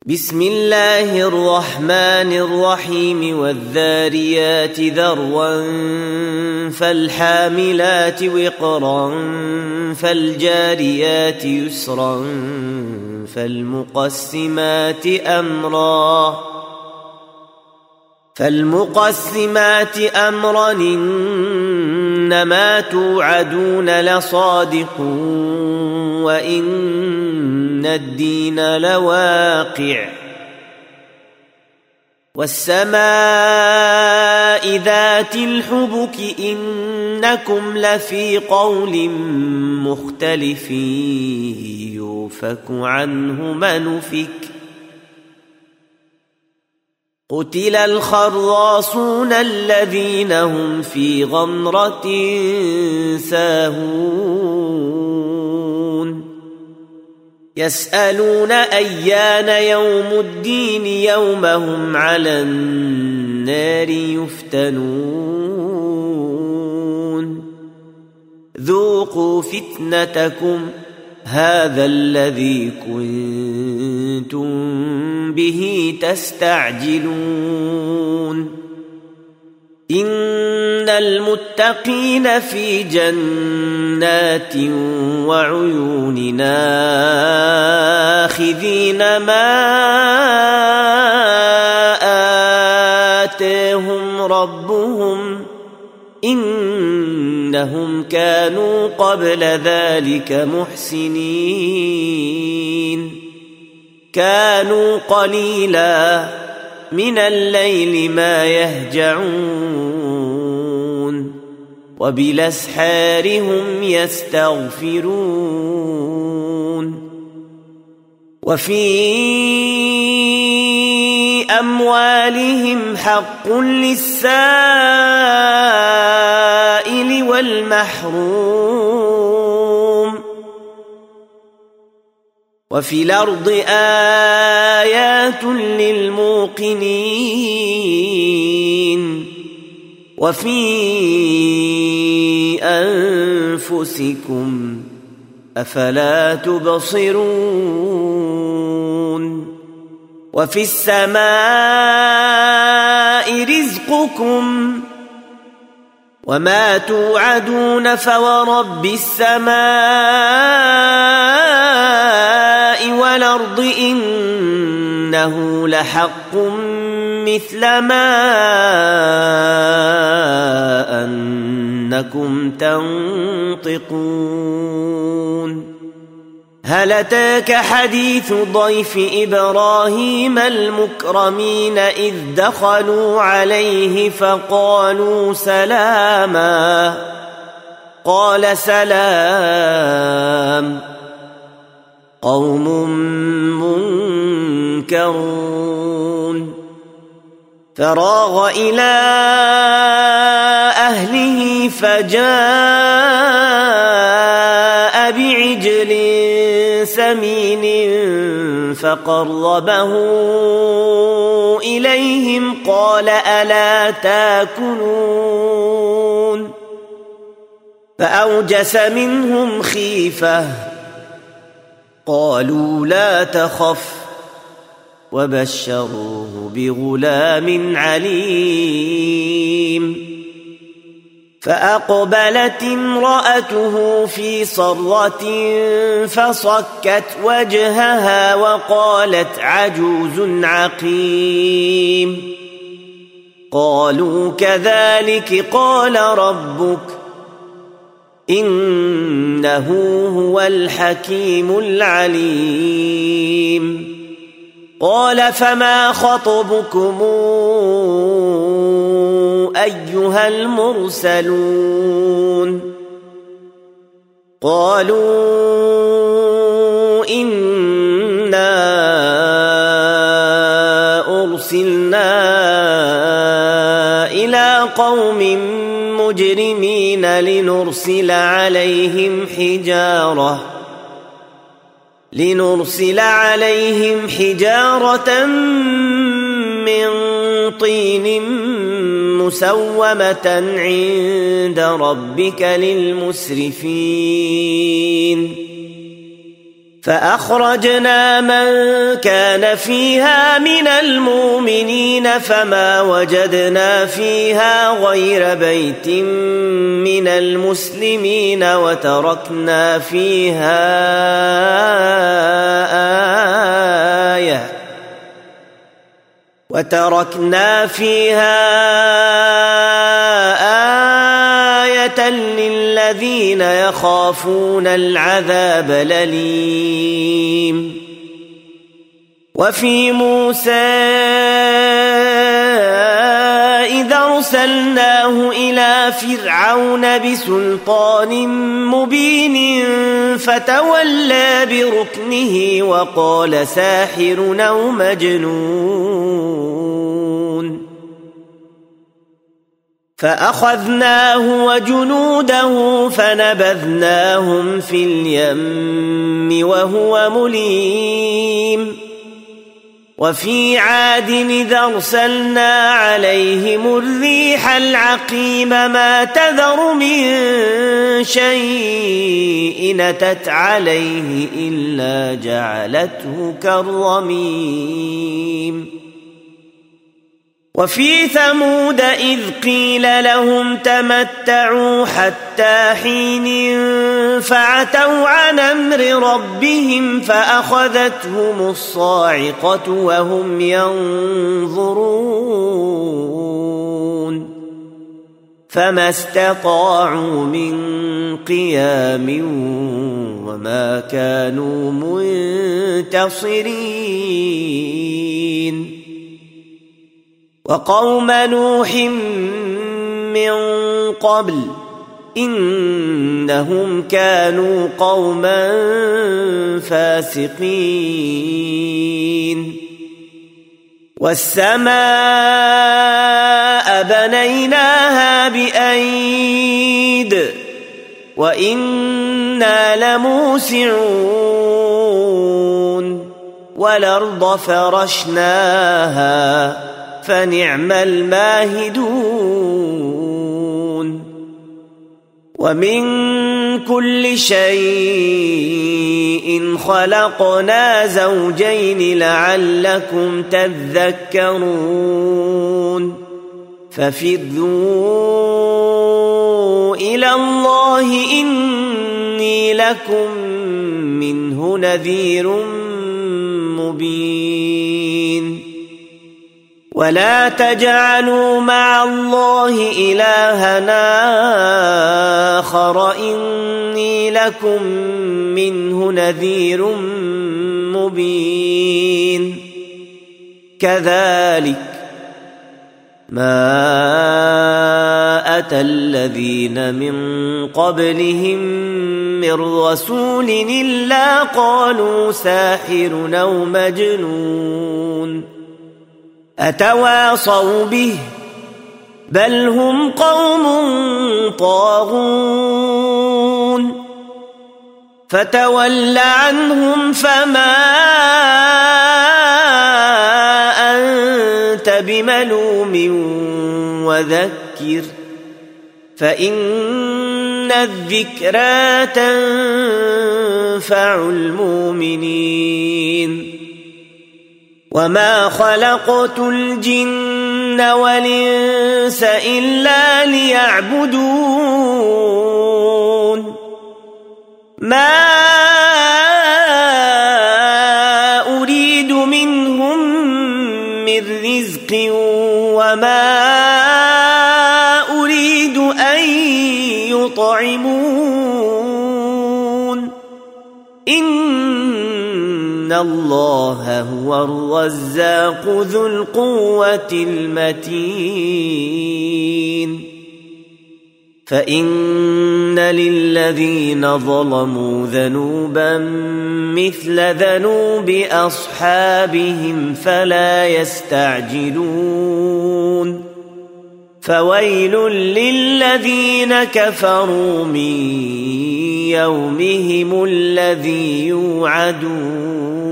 بسم الله الرحمن الرحيم والذاريات ذروا فالحاملات وقرا فالجاريات يسرا فالمقسمات أمرا إنما توعدون لصادق وإن الدين لواقع والسماء ذات الحبك إنكم لفي قول مختلف يؤفك عنه من أفك قتل الخراصون الذين هم في غمرة ساهون يسألون أيان يوم الدين يوم هم على النار يفتنون ذوقوا فتنتكم هذا الذي كنتم به تستعجلون إن المتقين في جنات وعيون آخذين ما آتاهم ربهم إنهم كانوا قبل ذلك محسنين كانوا قليلا من الليل ما يهجعون وبالأسحار هم يستغفرون وفي أموالهم حق للسائل والمحروم وفي الأرض آيات للموقنين وفي أنفسكم أفلا تبصرون وفي السماء رزقكم وما توعدون فورب السماء والأرض إنه لحق مثل ما أنكم تنطقون هل أتاك حديث ضيف إبراهيم المكرمين إذ دخلوا عليه فقالوا سلاما قال سلام قوم منكرون فراغ إلى أهله فجاء بعجل سمين فقربه إليهم قال ألا تاكلون فأوجس منهم خيفة قالوا لا تخف وبشروه بغلام عليم فأقبلت امرأته في صرة فصكت وجهها وقالت عجوز عقيم قالوا كذلك قال ربك إنه هو الحكيم العليم قال فما خطبكم أيها المرسلون قالوا إنا أرسلنا إلى قوم مجرمين لنرسل عليهم حجارة من طين مسومة عند ربك للمسرفين فأخرجنا من كان فيها من المؤمنين فما وجدنا فيها غير بيت من المسلمين وتركنا فيها آية للذين يخافون العذاب الأليم. وفي موسى إذا أرسلناه إلى فرعون بسلطان مبين فتولى بركنه وقال ساحر أو مجنون، فأخذناه وجنوده فنبذناهم في اليم وهو مليم. وفي عاد إذا أرسلنا عليهم الريح العقيم ما تذر من شيء أتت عليه إلا جعلته كالرميم. وفي ثمود إذ قيل لهم تمتعوا حتى حين فعتوا عن أمر ربهم فأخذتهم الصاعقة وهم ينظرون فما استطاعوا من قيام وما كانوا منتصرين. وقوم نوح من قبل إنهم كانوا قوما فاسقين. والسماء بنيناها بأيد وإنا لموسعون. والأرض فرشناها فنعم الماهدون. ومن كل شيء خلقنا زوجين لعلكم تذكرون. ففروا إلى الله إني لكم منه نذير مبين. ولا تجعلوا مع الله إلهنا آخر إني لكم منه نذير مبين. كذلك ما أتى الذين من قبلهم من رسول إلا قالوا ساحر أو مجنون أتواصوا به بل هم قوم طاغون. فتول عنهم فما أنت بملوم وذكر فإن الذكرى تنفع المؤمنين. وما خلقت الجن والإنس إلا ليعبدون ما أريد منهم من رزق وما أريد أن يطعمون إن الله هو الرزاق ذو القوة المتين. فإن للذين ظلموا ذنوبا مثل ذنوب أصحابهم فلا يستعجلون. فويل للذين كفروا من يومهم الذي يوعدون.